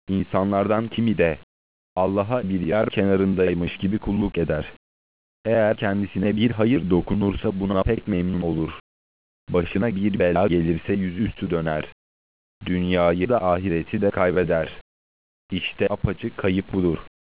İnsanlardan kimi de Allah'a bir yer kenarındaymış gibi kulluk eder. Eğer kendisine bir hayır dokunursa buna pek memnun olur. Başına bir bela gelirse yüzüstü döner. Dünyayı da ahireti de kaybeder. İşte apaçık kayıp budur.